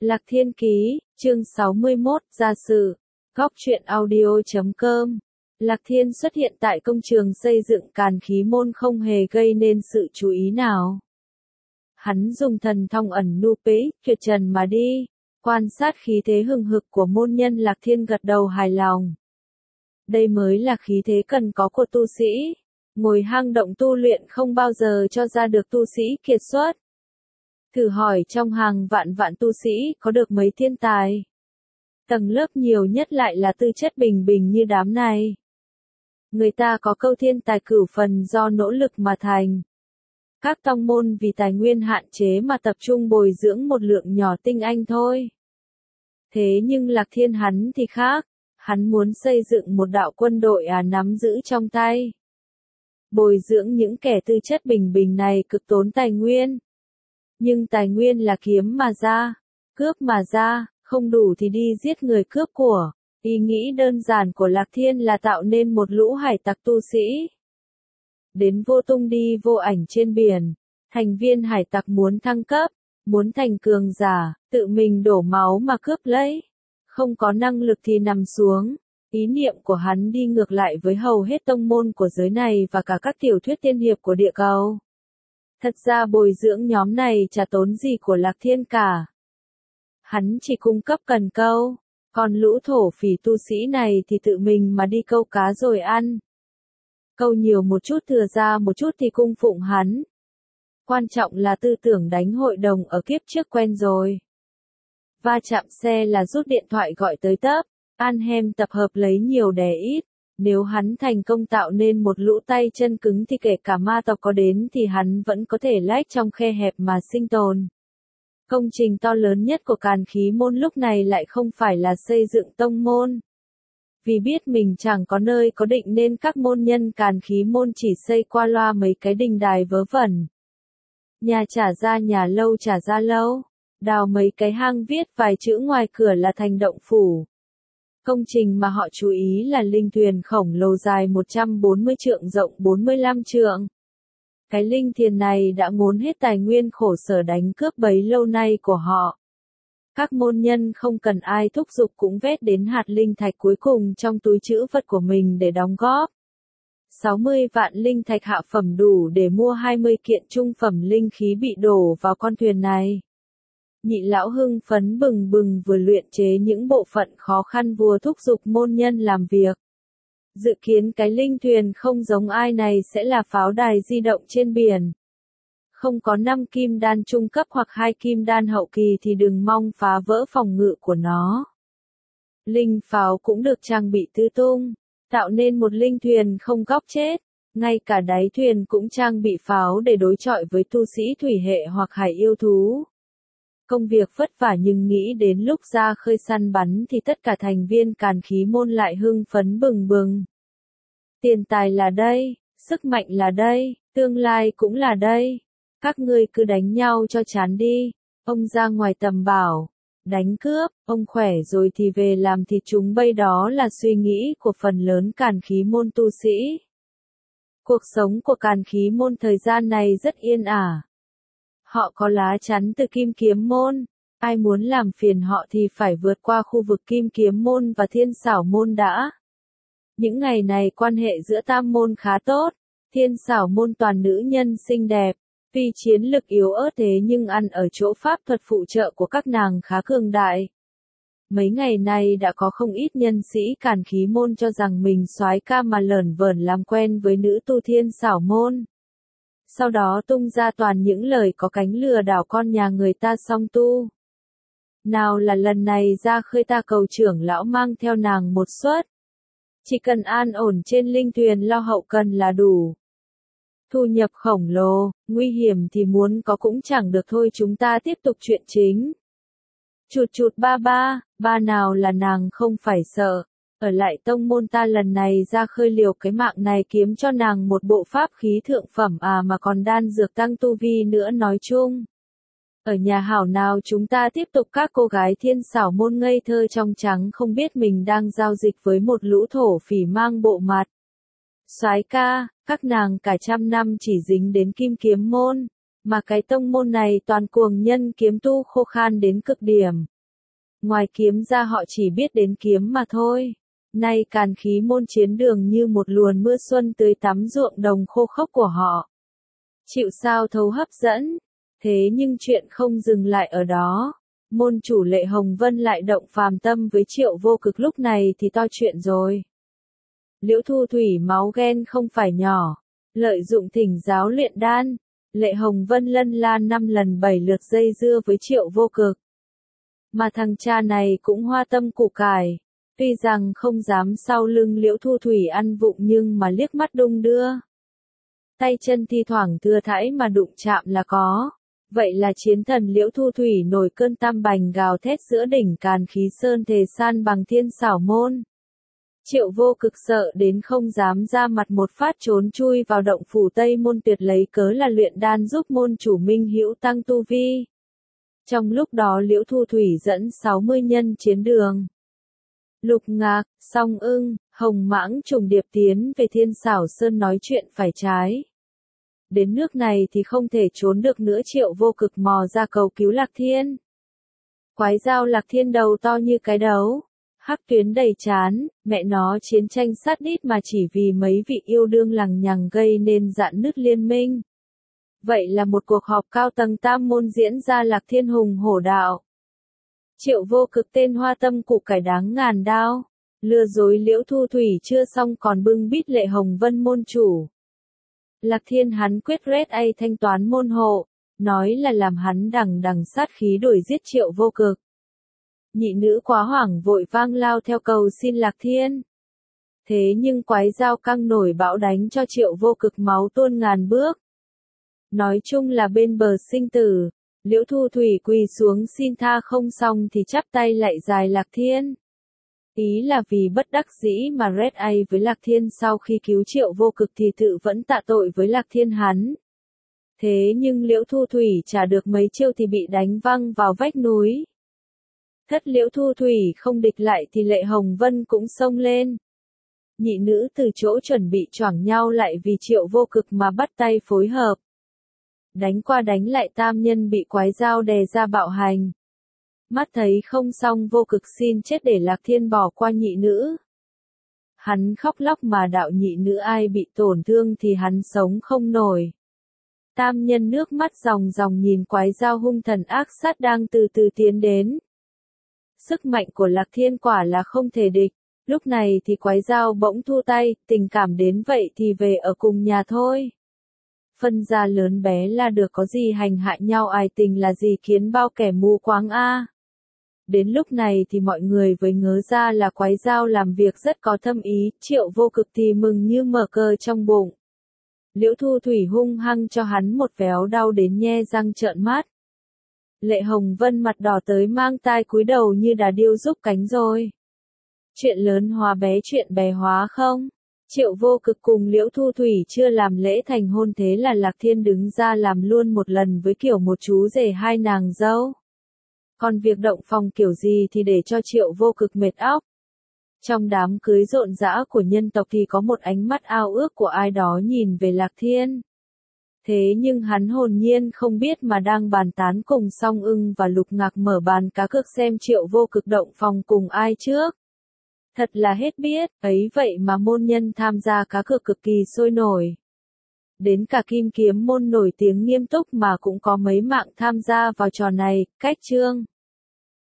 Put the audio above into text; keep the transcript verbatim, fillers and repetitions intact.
Lạc Thiên Ký, chương sáu mươi mốt, gia sự. Góc truyện audio chấm com. Lạc Thiên xuất hiện tại công trường xây dựng Càn Khí Môn không hề gây nên sự chú ý nào. Hắn dùng thần thông ẩn nu pế, tuyệt trần mà đi, quan sát khí thế hừng hực của môn nhân. Lạc Thiên gật đầu hài lòng. Đây mới là khí thế cần có của tu sĩ. Ngồi hang động tu luyện không bao giờ cho ra được tu sĩ kiệt xuất. Thử hỏi trong hàng vạn vạn tu sĩ có được mấy thiên tài. Tầng lớp nhiều nhất lại là tư chất bình bình như đám này. Người ta có câu thiên tài cửu phần do nỗ lực mà thành. Các tông môn vì tài nguyên hạn chế mà tập trung bồi dưỡng một lượng nhỏ tinh anh thôi. Thế nhưng Lạc Thiên hắn thì khác. Hắn muốn xây dựng một đạo quân đội à nắm giữ trong tay. Bồi dưỡng những kẻ tư chất bình bình này cực tốn tài nguyên. Nhưng tài nguyên là kiếm mà ra, cướp mà ra, không đủ thì đi giết người cướp của. Ý nghĩ đơn giản của Lạc Thiên là tạo nên một lũ hải tặc tu sĩ. Đến vô tung đi vô ảnh trên biển, thành viên hải tặc muốn thăng cấp, muốn thành cường giả, tự mình đổ máu mà cướp lấy. Không có năng lực thì nằm xuống. Ý niệm của hắn đi ngược lại với hầu hết tông môn của giới này và cả các tiểu thuyết tiên hiệp của địa cầu. Thật ra bồi dưỡng nhóm này chả tốn gì của Lạc Thiên cả. Hắn chỉ cung cấp cần câu, còn lũ thổ phỉ tu sĩ này thì tự mình mà đi câu cá rồi ăn. Câu nhiều một chút thừa ra một chút thì cung phụng hắn. Quan trọng là tư tưởng đánh hội đồng ở kiếp trước quen rồi. Va chạm xe là rút điện thoại gọi tới tấp, Anhem tập hợp lấy nhiều đè ít. Nếu hắn thành công tạo nên một lũ tay chân cứng thì kể cả ma tộc có đến thì hắn vẫn có thể lách trong khe hẹp mà sinh tồn. Công trình to lớn nhất của Càn Khí Môn lúc này lại không phải là xây dựng tông môn. Vì biết mình chẳng có nơi có định nên các môn nhân Càn Khí Môn chỉ xây qua loa mấy cái đình đài vớ vẩn. Nhà trả ra nhà, lâu trả ra lâu, đào mấy cái hang viết vài chữ ngoài cửa là thành động phủ. Công trình mà họ chú ý là linh thuyền khổng lồ dài một trăm bốn mươi trượng, rộng bốn mươi lăm trượng. Cái linh thuyền này đã ngốn hết tài nguyên khổ sở đánh cướp bấy lâu nay của họ. Các môn nhân không cần ai thúc giục cũng vét đến hạt linh thạch cuối cùng trong túi trữ vật của mình để đóng góp. sáu mươi vạn linh thạch hạ phẩm đủ để mua hai mươi kiện trung phẩm linh khí bị đổ vào con thuyền này. Nhị lão hưng phấn bừng bừng vừa luyện chế những bộ phận khó khăn vừa thúc giục môn nhân làm việc. Dự kiến cái linh thuyền không giống ai này sẽ là pháo đài di động trên biển. Không có năm kim đan trung cấp hoặc hai kim đan hậu kỳ thì đừng mong phá vỡ phòng ngự của nó. Linh pháo cũng được trang bị tứ tung, tạo nên một linh thuyền không góc chết. Ngay cả đáy thuyền cũng trang bị pháo để đối chọi với tu sĩ thủy hệ hoặc hải yêu thú. Công việc vất vả nhưng nghĩ đến lúc ra khơi săn bắn thì tất cả thành viên Càn Khí Môn lại hưng phấn bừng bừng. Tiền tài là đây, sức mạnh là đây, tương lai cũng là đây. Các ngươi cứ đánh nhau cho chán đi. Ông ra ngoài tầm bảo, đánh cướp, ông khỏe rồi thì về làm thịt chúng bây, đó là suy nghĩ của phần lớn Càn Khí Môn tu sĩ. Cuộc sống của Càn Khí Môn thời gian này rất yên ả. Họ có lá chắn từ Kim Kiếm Môn, ai muốn làm phiền họ thì phải vượt qua khu vực Kim Kiếm Môn và Thiên Xảo Môn đã. Những ngày này quan hệ giữa tam môn khá tốt, Thiên Xảo Môn toàn nữ nhân xinh đẹp, tuy chiến lực yếu ớt thế nhưng ăn ở chỗ pháp thuật phụ trợ của các nàng khá cường đại. Mấy ngày này đã có không ít nhân sĩ Càn Khí Môn cho rằng mình soái ca mà lởn vởn làm quen với nữ tu Thiên Xảo Môn. Sau đó tung ra toàn những lời có cánh lừa đảo con nhà người ta song tu. Nào là lần này ra khơi ta cầu trưởng lão mang theo nàng một suất. Chỉ cần an ổn trên linh thuyền lo hậu cần là đủ. Thu nhập khổng lồ, nguy hiểm thì muốn có cũng chẳng được thôi. Chúng ta tiếp tục chuyện chính. Chụt chụt ba ba, ba nào là nàng không phải sợ. Ở lại tông môn ta lần này ra khơi liều cái mạng này kiếm cho nàng một bộ pháp khí thượng phẩm à mà còn đan dược tăng tu vi nữa nói chung. Ở nhà hảo nào chúng ta tiếp tục. Các cô gái Thiên Xảo Môn ngây thơ trong trắng không biết mình đang giao dịch với một lũ thổ phỉ mang bộ mặt. Soái ca, các nàng cả trăm năm chỉ dính đến Kim Kiếm Môn, mà cái tông môn này toàn cuồng nhân kiếm tu khô khan đến cực điểm. Ngoài kiếm ra họ chỉ biết đến kiếm mà thôi. Nay Càn Khí môn chiến đường như một luồn mưa xuân tưới tắm ruộng đồng khô khốc của họ. Chịu sao thấu hấp dẫn. Thế nhưng chuyện không dừng lại ở đó. Môn chủ Lệ Hồng Vân lại động phàm tâm với Triệu Vô Cực, lúc này thì to chuyện rồi. Liễu Thu Thủy máu ghen không phải nhỏ. Lợi dụng thỉnh giáo luyện đan, Lệ Hồng Vân lân la năm lần bảy lượt dây dưa với Triệu Vô Cực. Mà thằng cha này cũng hoa tâm củ cải. Tuy rằng không dám sau lưng Liễu Thu Thủy ăn vụng nhưng mà liếc mắt đung đưa. Tay chân thi thoảng thưa thãi mà đụng chạm là có. Vậy là chiến thần Liễu Thu Thủy nổi cơn tam bành gào thét giữa đỉnh Càn Khí Sơn thề san bằng thiên xảo môn. Triệu Vô Cực sợ đến không dám ra mặt, một phát trốn chui vào động phủ Tây Môn Tuyệt lấy cớ là luyện đan giúp môn chủ Minh Hữu tăng tu vi. Trong lúc đó Liễu Thu Thủy dẫn sáu mươi nhân chiến đường. Lục Ngạc, Song Ưng, Hồng Mãng trùng điệp tiến về Thiên Xảo Sơn nói chuyện phải trái. Đến nước này thì không thể trốn được nữa, Triệu Vô Cực mò ra cầu cứu Lạc Thiên. Quái dao Lạc Thiên đầu to như cái đấu. Hắc tuyến đầy trán, mẹ nó chiến tranh sát đít mà chỉ vì mấy vị yêu đương lằng nhằng gây nên rạn nứt liên minh. Vậy là một cuộc họp cao tầng tam môn diễn ra, Lạc Thiên hùng hổ đạo. Triệu Vô Cực tên hoa tâm củ cải đáng ngàn đao. Lừa dối Liễu Thu Thủy chưa xong còn bưng bít Lệ Hồng Vân môn chủ. Lạc Thiên hắn quyết rét A thanh toán môn hộ, nói là làm hắn đằng đằng sát khí đuổi giết Triệu Vô Cực. Nhị nữ quá hoảng vội vang lao theo cầu xin Lạc Thiên. Thế nhưng quái dao căng nổi bão đánh cho Triệu Vô Cực máu tuôn ngàn bước. Nói chung là bên bờ sinh tử, Liễu Thu Thủy quỳ xuống xin tha không xong thì chắp tay lại dài Lạc Thiên. Ý là vì bất đắc dĩ mà Red A với Lạc Thiên sau khi cứu Triệu Vô Cực thì tự vẫn tạ tội với Lạc Thiên hắn. Thế nhưng Liễu Thu Thủy trả được mấy chiêu thì bị đánh văng vào vách núi. Thất Liễu Thu Thủy không địch lại thì Lệ Hồng Vân cũng xông lên. Nhị nữ từ chỗ chuẩn bị choảng nhau lại vì Triệu Vô Cực mà bắt tay phối hợp. Đánh qua đánh lại tam nhân bị quái dao đè ra bạo hành. Mắt thấy không xong Vô Cực xin chết để Lạc Thiên bỏ qua nhị nữ. Hắn khóc lóc mà đạo nhị nữ ai bị tổn thương thì hắn sống không nổi. Tam nhân nước mắt ròng ròng nhìn quái dao hung thần ác sát đang từ từ tiến đến. Sức mạnh của Lạc Thiên quả là không thể địch. Lúc này thì quái dao bỗng thu tay, tình cảm đến vậy thì về ở cùng nhà thôi. Phân gia lớn bé là được, có gì hành hại nhau ai tình là gì kiến bao kẻ mù quáng a. Đến lúc này thì mọi người với ngớ ra là quái dao làm việc rất có thâm ý, Triệu Vô Cực thì mừng như mở cờ trong bụng. Liễu Thu Thủy hung hăng cho hắn một véo đau đến nhe răng trợn mắt. Lệ Hồng Vân mặt đỏ tới mang tai cúi đầu như đà điêu rúc cánh rồi. Chuyện lớn hóa bé, chuyện bé hóa không? Triệu Vô Cực cùng Liễu Thu Thủy chưa làm lễ thành hôn, thế là Lạc Thiên đứng ra làm luôn một lần với kiểu một chú rể hai nàng dâu. Còn việc động phòng kiểu gì thì để cho Triệu Vô Cực mệt óc. Trong đám cưới rộn rã của nhân tộc thì có một ánh mắt ao ước của ai đó nhìn về Lạc Thiên. Thế nhưng hắn hồn nhiên không biết mà đang bàn tán cùng Song Ưng và Lục Ngạc mở bàn cá cược xem Triệu Vô Cực động phòng cùng ai trước. Thật là hết biết, ấy vậy mà môn nhân tham gia cá cược cực kỳ sôi nổi. Đến cả Kim Kiếm môn nổi tiếng nghiêm túc mà cũng có mấy mạng tham gia vào trò này, cách chương.